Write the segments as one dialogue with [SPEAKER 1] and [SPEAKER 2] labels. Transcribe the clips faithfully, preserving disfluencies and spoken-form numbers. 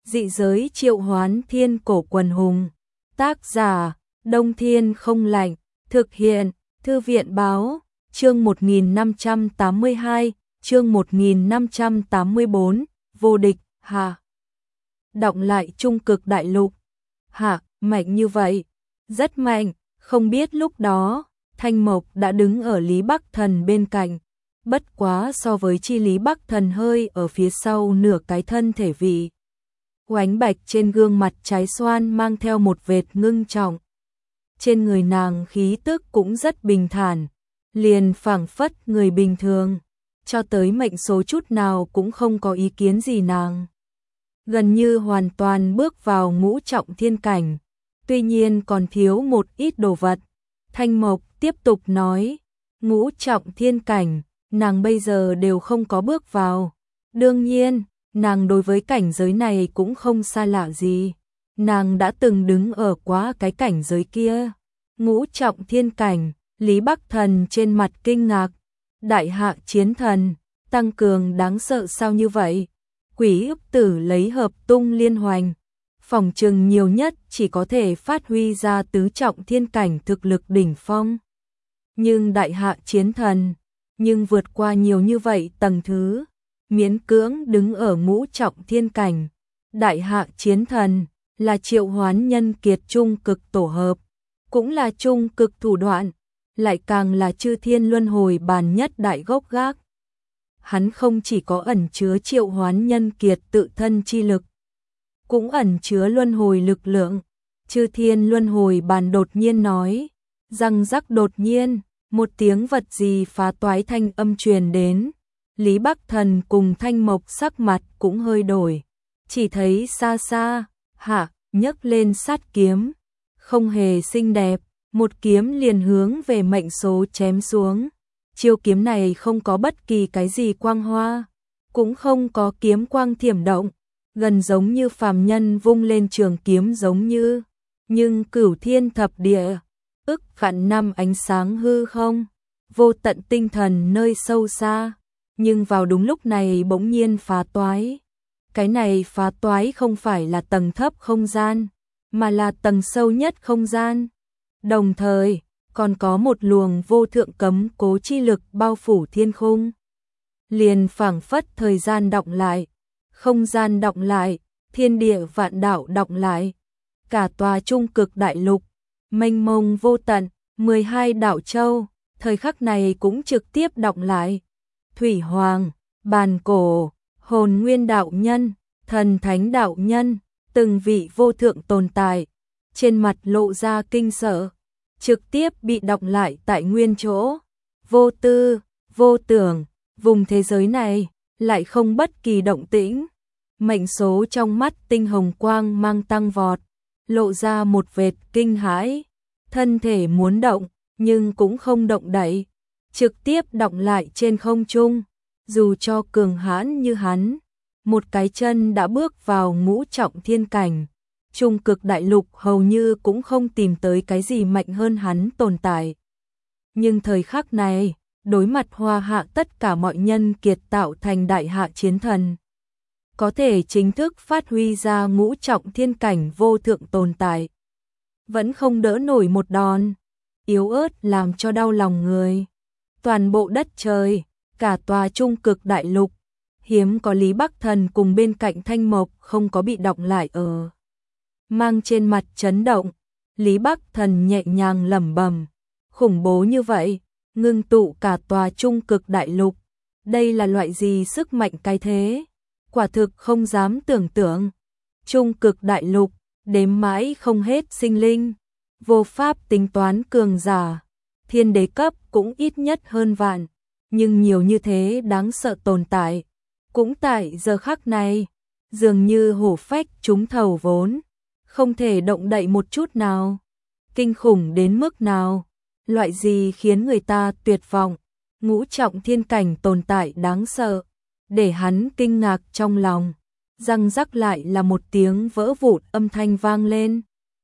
[SPEAKER 1] Dị giới triệu hoán thiên cổ quần hùng. Tác giả, Đông Thiên không lạnh. Thực hiện, Thư viện báo, chương một nghìn năm trăm tám mươi hai, chương một nghìn năm trăm tám mươi bốn, vô địch, hạ. Đọng lại trung cực đại lục. Hạ, mạnh như vậy. Rất mạnh, không biết lúc đó, Thanh Mộc đã đứng ở Lý Bắc Thần bên cạnh. Bất quá so với chi Lý Bắc Thần hơi ở phía sau nửa cái thân thể vị. Oánh bạch trên gương mặt trái xoan mang theo một vệt ngưng trọng. Trên người nàng khí tức cũng rất bình thản, liền phảng phất người bình thường, cho tới mệnh số chút nào cũng không có ý kiến gì nàng. Gần như hoàn toàn bước vào ngũ trọng thiên cảnh, tuy nhiên còn thiếu một ít đồ vật. Thanh Mộc tiếp tục nói, ngũ trọng thiên cảnh, nàng bây giờ đều không có bước vào. Đương nhiên, nàng đối với cảnh giới này cũng không xa lạ gì. Nàng đã từng đứng ở quá cái cảnh giới kia. Ngũ trọng thiên cảnh, Lý Bắc Thần trên mặt kinh ngạc. Đại hạ chiến thần, tăng cường đáng sợ sao như vậy? Quỷ ức tử lấy hợp tung liên hoành. Phòng trừng nhiều nhất chỉ có thể phát huy ra tứ trọng thiên cảnh thực lực đỉnh phong. Nhưng đại hạ chiến thần, nhưng vượt qua nhiều như vậy tầng thứ, miễn cưỡng đứng ở ngũ trọng thiên cảnh. Đại hạ chiến thần là triệu hoán nhân kiệt trung cực tổ hợp, cũng là trung cực thủ đoạn, lại càng là chư thiên luân hồi bàn nhất đại gốc gác. Hắn không chỉ có ẩn chứa triệu hoán nhân kiệt tự thân chi lực, cũng ẩn chứa luân hồi lực lượng. Chư thiên luân hồi bàn đột nhiên nói, răng rắc đột nhiên, một tiếng vật gì phá toái thanh âm truyền đến. Lý Bắc Thần cùng Thanh Mộc sắc mặt cũng hơi đổi, chỉ thấy xa xa, hạ, nhấc lên sát kiếm, không hề xinh đẹp, một kiếm liền hướng về mệnh số chém xuống. Chiêu kiếm này không có bất kỳ cái gì quang hoa, cũng không có kiếm quang thiểm động, gần giống như phàm nhân vung lên trường kiếm giống như, nhưng cửu thiên thập địa, ức vạn năm ánh sáng hư không, vô tận tinh thần nơi sâu xa. Nhưng vào đúng lúc này bỗng nhiên phá toái. Cái này phá toái không phải là tầng thấp không gian, mà là tầng sâu nhất không gian. Đồng thời, còn có một luồng vô thượng cấm cố chi lực bao phủ thiên khung. Liền phảng phất thời gian đọng lại, không gian đọng lại, thiên địa vạn đạo đọng lại. Cả tòa trung cực đại lục, mênh mông vô tận, mười hai đảo châu, thời khắc này cũng trực tiếp đọng lại. Thủy Hoàng, Bàn Cổ, Hồn Nguyên đạo nhân, Thần Thánh đạo nhân, từng vị vô thượng tồn tại, trên mặt lộ ra kinh sợ, trực tiếp bị đọng lại tại nguyên chỗ. Vô tư, vô tưởng, vùng thế giới này lại không bất kỳ động tĩnh. Mệnh số trong mắt tinh hồng quang mang tăng vọt, lộ ra một vệt kinh hãi, thân thể muốn động nhưng cũng không động đậy, trực tiếp đọng lại trên không trung. Dù cho cường hãn như hắn, một cái chân đã bước vào ngũ trọng thiên cảnh, trung cực đại lục hầu như cũng không tìm tới cái gì mạnh hơn hắn tồn tại. Nhưng thời khắc này, đối mặt hoa hạ tất cả mọi nhân kiệt tạo thành đại hạ chiến thần, có thể chính thức phát huy ra ngũ trọng thiên cảnh vô thượng tồn tại, vẫn không đỡ nổi một đòn, yếu ớt làm cho đau lòng người. Toàn bộ đất trời, cả tòa trung cực đại lục, hiếm có Lý Bắc Thần cùng bên cạnh Thanh Mộc không có bị đọng lại ở. Mang trên mặt chấn động, Lý Bắc Thần nhẹ nhàng lẩm bẩm, khủng bố như vậy, ngưng tụ cả tòa trung cực đại lục, đây là loại gì sức mạnh cái thế, quả thực không dám tưởng tượng. Trung cực đại lục, đếm mãi không hết sinh linh, vô pháp tính toán cường giả, thiên đế cấp cũng ít nhất hơn vạn. Nhưng nhiều như thế đáng sợ tồn tại, cũng tại giờ khắc này, dường như hổ phách trúng thầu vốn, không thể động đậy một chút nào. Kinh khủng đến mức nào, loại gì khiến người ta tuyệt vọng, ngũ trọng thiên cảnh tồn tại đáng sợ, để hắn kinh ngạc trong lòng. Răng rắc lại là một tiếng vỡ vụn âm thanh vang lên.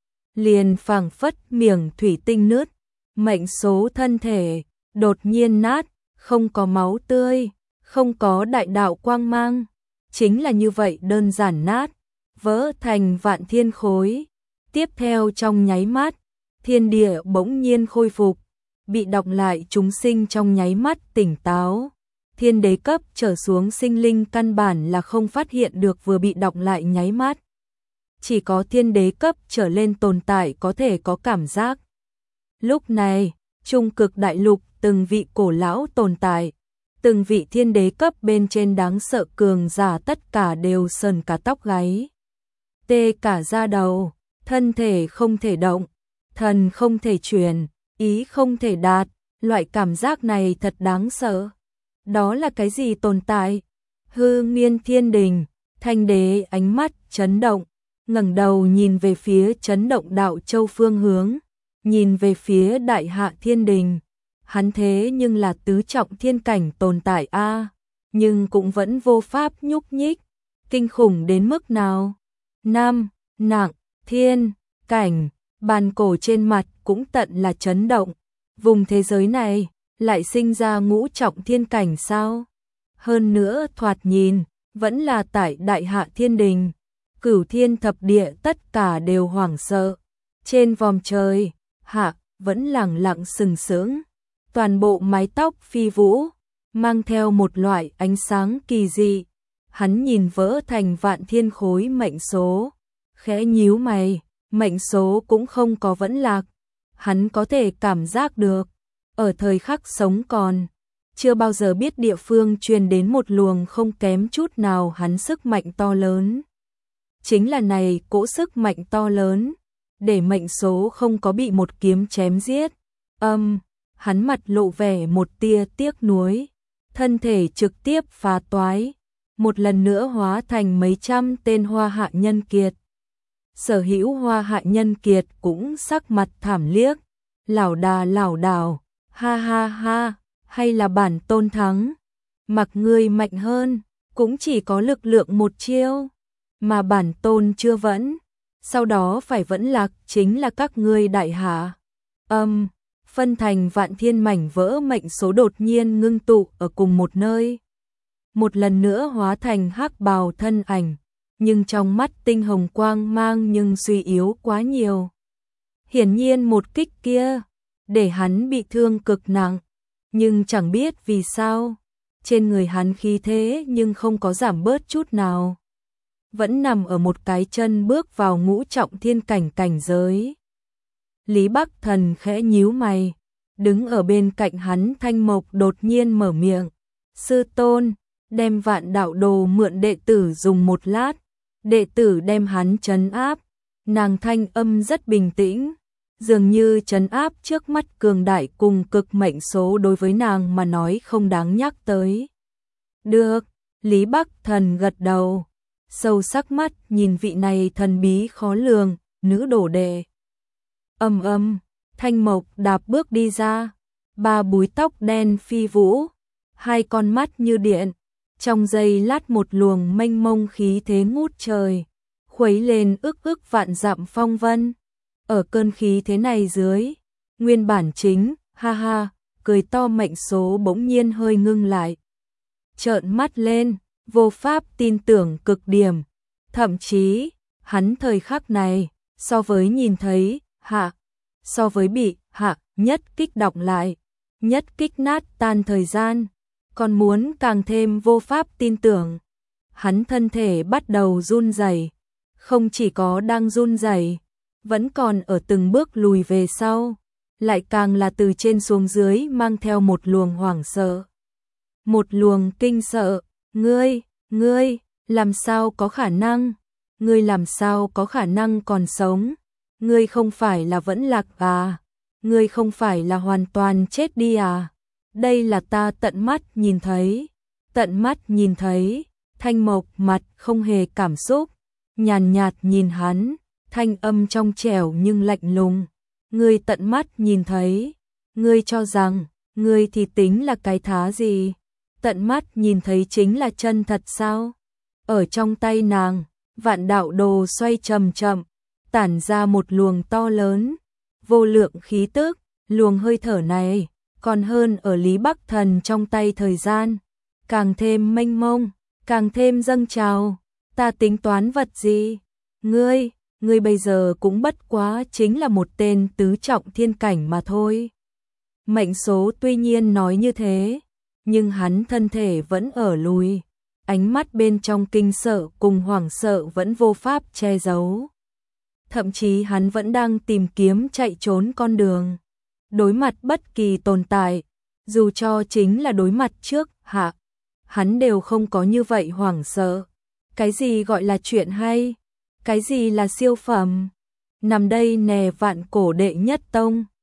[SPEAKER 1] Liền phảng phất miệng thủy tinh nứt, mệnh số thân thể đột nhiên nát, không có máu tươi, không có đại đạo quang mang, chính là như vậy đơn giản nát, vỡ thành vạn thiên khối. Tiếp theo trong nháy mắt, thiên địa bỗng nhiên khôi phục, bị đọng lại chúng sinh trong nháy mắt tỉnh táo. Thiên đế cấp trở xuống sinh linh căn bản là không phát hiện được vừa bị đọng lại nháy mắt. Chỉ có thiên đế cấp trở lên tồn tại có thể có cảm giác. Lúc này, trung cực đại lục từng vị cổ lão tồn tại, từng vị thiên đế cấp bên trên đáng sợ cường giả tất cả đều sờn cả tóc gáy. Tê cả da đầu, thân thể không thể động, thần không thể truyền, ý không thể đạt, loại cảm giác này thật đáng sợ. Đó là cái gì tồn tại? Hư Miên Thiên Đình, Thanh Đế ánh mắt chấn động, ngẩng đầu nhìn về phía chấn động đạo châu phương hướng, nhìn về phía Đại Hạ Thiên Đình. Hắn thế nhưng là tứ trọng thiên cảnh tồn tại a, nhưng cũng vẫn vô pháp nhúc nhích, kinh khủng đến mức nào? Nam, nặng, thiên, cảnh, bàn cổ trên mặt cũng tận là chấn động. Vùng thế giới này lại sinh ra ngũ trọng thiên cảnh sao? Hơn nữa thoạt nhìn vẫn là tại Đại Hạ Thiên Đình, cửu thiên thập địa tất cả đều hoảng sợ. Trên vòm trời, hạ vẫn lẳng lặng sừng sững, toàn bộ mái tóc phi vũ, mang theo một loại ánh sáng kỳ dị. Hắn nhìn vỡ thành vạn thiên khối mệnh số, khẽ nhíu mày, mệnh số cũng không có vẫn lạc. Hắn có thể cảm giác được, ở thời khắc sống còn, chưa bao giờ biết địa phương truyền đến một luồng không kém chút nào hắn sức mạnh to lớn. Chính là này cỗ sức mạnh to lớn, để mệnh số không có bị một kiếm chém giết. Âm, hắn mặt lộ vẻ một tia tiếc nuối, thân thể trực tiếp phá toái, một lần nữa hóa thành mấy trăm tên hoa hạ nhân kiệt. Sở hữu hoa hạ nhân kiệt cũng sắc mặt thảm liếc, lảo đà lảo đảo, ha ha ha, hay là bản tôn thắng, mặc ngươi mạnh hơn, cũng chỉ có lực lượng một chiêu, mà bản tôn chưa vẫn, sau đó phải vẫn lạc chính là các ngươi Đại Hạ. Âm, phân thành vạn thiên mảnh vỡ mệnh số đột nhiên ngưng tụ ở cùng một nơi. Một lần nữa hóa thành hắc bào thân ảnh, nhưng trong mắt tinh hồng quang mang nhưng suy yếu quá nhiều. Hiển nhiên một kích kia, để hắn bị thương cực nặng, nhưng chẳng biết vì sao, trên người hắn khí thế nhưng không có giảm bớt chút nào. Vẫn nằm ở một cái chân bước vào ngũ trọng thiên cảnh cảnh giới. Lý Bắc Thần khẽ nhíu mày, đứng ở bên cạnh hắn Thanh Mộc đột nhiên mở miệng. Sư tôn, đem vạn đạo đồ mượn đệ tử dùng một lát, đệ tử đem hắn trấn áp. Nàng thanh âm rất bình tĩnh, dường như trấn áp trước mắt cường đại cùng cực mệnh số đối với nàng mà nói không đáng nhắc tới. Được, Lý Bắc Thần gật đầu, sâu sắc mắt nhìn vị này thần bí khó lường, nữ đổ đệ. Âm âm, Thanh Mộc đạp bước đi ra, ba búi tóc đen phi vũ, hai con mắt như điện, trong giây lát một luồng mênh mông khí thế ngút trời, khuấy lên ức ức vạn dặm phong vân. Ở cơn khí thế này dưới, nguyên bản chính, ha ha, cười to mệnh số bỗng nhiên hơi ngưng lại. Trợn mắt lên, vô pháp tin tưởng cực điểm, thậm chí, hắn thời khắc này, so với nhìn thấy, hạ, so với bị, hạ, nhất kích đọc lại, nhất kích nát tan thời gian, còn muốn càng thêm vô pháp tin tưởng. Hắn thân thể bắt đầu run rẩy, không chỉ có đang run rẩy, vẫn còn ở từng bước lùi về sau, lại càng là từ trên xuống dưới mang theo một luồng hoảng sợ. Một luồng kinh sợ, ngươi, ngươi, làm sao có khả năng, ngươi làm sao có khả năng còn sống, ngươi không phải là vẫn lạc à, ngươi không phải là hoàn toàn chết đi à, đây là ta tận mắt nhìn thấy, tận mắt nhìn thấy. Thanh Mộc mặt không hề cảm xúc, nhàn nhạt nhìn hắn, thanh âm trong trẻo nhưng lạnh lùng. Ngươi tận mắt nhìn thấy, ngươi cho rằng, ngươi thì tính là cái thá gì? Tận mắt nhìn thấy chính là chân thật sao? Ở trong tay nàng, vạn đạo đồ xoay chậm chậm, tản ra một luồng to lớn, vô lượng khí tức, luồng hơi thở này, còn hơn ở Lý Bắc Thần trong tay thời gian, càng thêm mênh mông, càng thêm dâng trào. Ta tính toán vật gì? Ngươi, ngươi bây giờ cũng bất quá chính là một tên tứ trọng thiên cảnh mà thôi. Mệnh số tuy nhiên nói như thế, nhưng hắn thân thể vẫn ở lùi, ánh mắt bên trong kinh sợ cùng hoảng sợ vẫn vô pháp che giấu. Thậm chí hắn vẫn đang tìm kiếm chạy trốn con đường. Đối mặt bất kỳ tồn tại, dù cho chính là đối mặt trước, hạ, hắn đều không có như vậy hoảng sợ. Cái gì gọi là chuyện hay? Cái gì là siêu phẩm? Nằm đây nè vạn cổ đệ nhất tông.